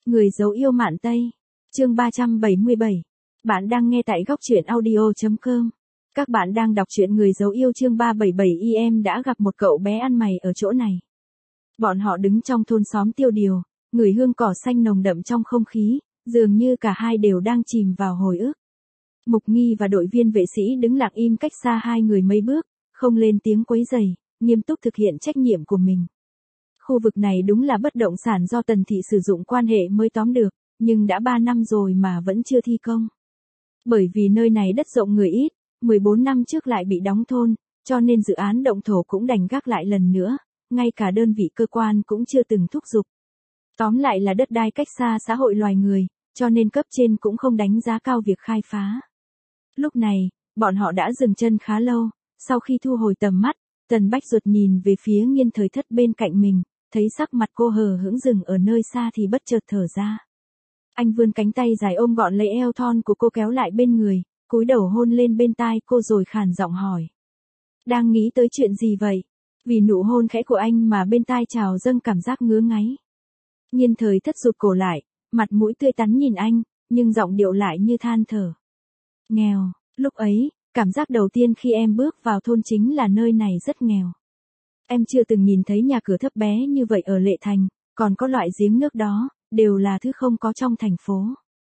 Người dấu yêu Mạn Tây. Chương 377. Bạn đang nghe tại góc truyện audio.com. Các bạn đang đọc truyện Người dấu yêu chương 377. Em đã gặp một cậu bé ăn mày ở chỗ này. Bọn họ đứng trong thôn xóm tiêu điều, ngửi hương cỏ xanh nồng đậm trong không khí, dường như cả hai đều đang chìm vào hồi ức. Mục Nghi và đội viên vệ sĩ đứng lặng im cách xa hai người mấy bước, không lên tiếng quấy rầy, nghiêm túc thực hiện trách nhiệm của mình. Khu vực này đúng là bất động sản do Tần Thị sử dụng quan hệ mới tóm được, nhưng đã 3 năm rồi mà vẫn chưa thi công. Bởi vì nơi này đất rộng người ít, 14 năm trước lại bị đóng thôn, cho nên dự án động thổ cũng đành gác lại lần nữa, ngay cả đơn vị cơ quan cũng chưa từng thúc giục. Tóm lại là đất đai cách xa xã hội loài người, cho nên cấp trên cũng không đánh giá cao việc khai phá. Lúc này, bọn họ đã dừng chân khá lâu, sau khi thu hồi tầm mắt, Tần Bách Duật nhìn về phía Nghiên Thời Thất bên cạnh mình, thấy sắc mặt cô hờ hững dừng ở nơi xa thì bất chợt thở ra. Anh vươn cánh tay dài ôm gọn lấy eo thon của cô kéo lại bên người, cúi đầu hôn lên bên tai cô rồi khàn giọng hỏi. Đang nghĩ tới chuyện gì vậy? Vì nụ hôn khẽ của anh mà bên tai trào dâng cảm giác ngứa ngáy. Nghiên Thời Thất rụt cổ lại, mặt mũi tươi tắn nhìn anh, nhưng giọng điệu lại như than thở. Nghèo, lúc ấy, cảm giác đầu tiên khi em bước vào thôn chính là nơi này rất nghèo. Em chưa từng nhìn thấy nhà cửa thấp bé như vậy ở Lệ Thành, còn có loại giếng nước đó, đều là thứ không có trong thành phố.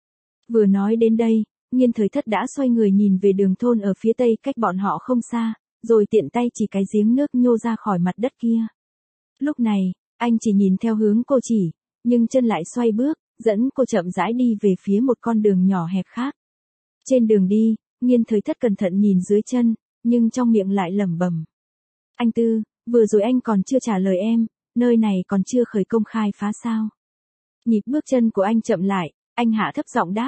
Vừa nói đến đây, Nghiên Thời Thất đã xoay người nhìn về đường thôn ở phía tây cách bọn họ không xa, rồi tiện tay chỉ cái giếng nước nhô ra khỏi mặt đất kia. Lúc này, anh chỉ nhìn theo hướng cô chỉ, nhưng chân lại xoay bước, dẫn cô chậm rãi đi về phía một con đường nhỏ hẹp khác. Trên đường đi, Nghiên Thời Thất cẩn thận nhìn dưới chân, nhưng trong miệng lại lẩm bẩm. Anh Tư, vừa rồi anh còn chưa trả lời em, nơi này còn chưa khởi công khai phá sao? Nhịp bước chân của anh chậm lại, anh hạ thấp giọng đáp.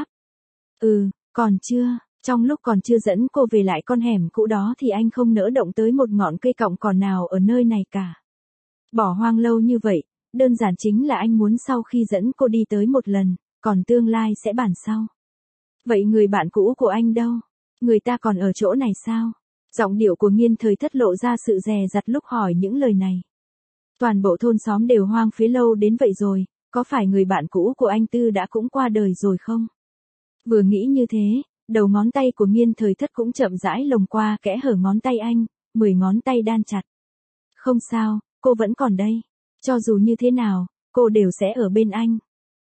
Còn chưa, trong lúc còn chưa dẫn cô về lại con hẻm cũ đó thì anh không nỡ động tới một ngọn cây cọng cỏ nào ở nơi này cả. Bỏ hoang lâu như vậy, đơn giản chính là anh muốn sau khi dẫn cô đi tới một lần, còn tương lai sẽ bàn sau. Vậy người bạn cũ của anh đâu? Người ta còn ở chỗ này sao? Giọng điệu của Nghiên Thời Thất lộ ra sự dè dặt lúc hỏi những lời này. Toàn bộ thôn xóm đều hoang phế lâu đến vậy rồi, có phải người bạn cũ của anh Tư đã cũng qua đời rồi không? Vừa nghĩ như thế, đầu ngón tay của Nghiên Thời Thất cũng chậm rãi lồng qua kẽ hở ngón tay anh, 10 ngón tay đan chặt. Không sao, cô vẫn còn đây. Cho dù như thế nào, cô đều sẽ ở bên anh.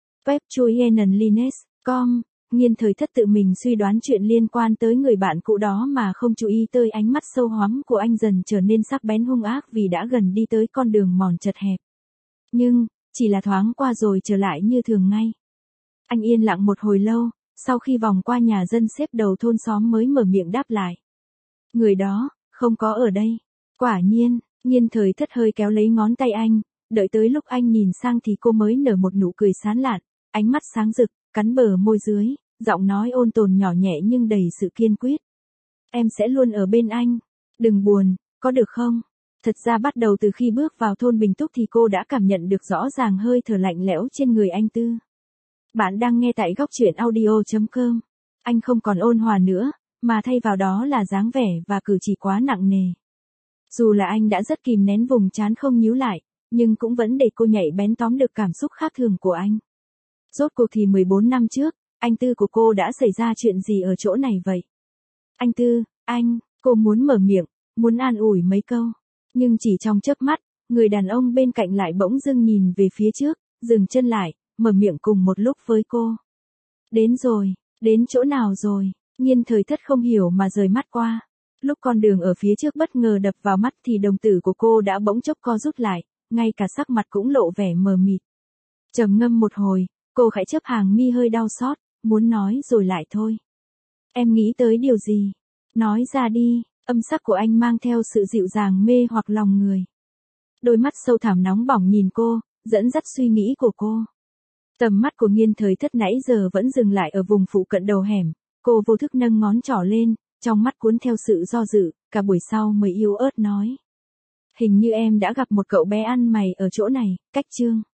webchoienenlines.com. Nghiên Thời Thất tự mình suy đoán chuyện liên quan tới người bạn cũ đó mà không chú ý tới ánh mắt sâu hoắm của anh dần trở nên sắc bén hung ác vì đã gần đi tới con đường mòn chật hẹp. Nhưng, chỉ là thoáng qua rồi trở lại như thường ngay. Anh yên lặng một hồi lâu, sau khi vòng qua nhà dân xếp đầu thôn xóm mới mở miệng đáp lại. Người đó, không có ở đây. Quả nhiên, Nghiên Thời Thất hơi kéo lấy ngón tay anh, đợi tới lúc anh nhìn sang thì cô mới nở một nụ cười sán lạn, ánh mắt sáng rực, cắn bờ môi dưới, giọng nói ôn tồn nhỏ nhẹ nhưng đầy sự kiên quyết. Em sẽ luôn ở bên anh. Đừng buồn, có được không? Thật ra bắt đầu từ khi bước vào thôn Bình Túc thì cô đã cảm nhận được rõ ràng hơi thở lạnh lẽo trên người anh Tư. Bạn đang nghe tại góc truyện audio.com. Anh không còn ôn hòa nữa, mà thay vào đó là dáng vẻ và cử chỉ quá nặng nề. Dù là anh đã rất kìm nén vùng trán không nhíu lại, nhưng cũng vẫn để cô nhạy bén tóm được cảm xúc khác thường của anh. Rốt cuộc thì 14 năm trước, anh Tư của cô đã xảy ra chuyện gì ở chỗ này vậy? Anh Tư, cô muốn mở miệng, muốn an ủi mấy câu. Nhưng chỉ trong chớp mắt, người đàn ông bên cạnh lại bỗng dưng nhìn về phía trước, dừng chân lại, mở miệng cùng một lúc với cô. Đến rồi, đến chỗ nào rồi? Nghiên Thời Thất không hiểu mà rời mắt qua. Lúc con đường ở phía trước bất ngờ đập vào mắt thì đồng tử của cô đã bỗng chốc co rút lại, ngay cả sắc mặt cũng lộ vẻ mờ mịt. Trầm ngâm một hồi, cô khẽ chớp hàng mi hơi đau xót, muốn nói rồi lại thôi. Em nghĩ tới điều gì? Nói ra đi, âm sắc của anh mang theo sự dịu dàng mê hoặc lòng người. Đôi mắt sâu thẳm nóng bỏng nhìn cô, dẫn dắt suy nghĩ của cô. Tầm mắt của Nghiên Thời Thất nãy giờ vẫn dừng lại ở vùng phụ cận đầu hẻm, cô vô thức nâng ngón trỏ lên, trong mắt cuốn theo sự do dự, cả buổi sau mới yếu ớt nói. Hình như em đã gặp một cậu bé ăn mày ở chỗ này, cách Chương.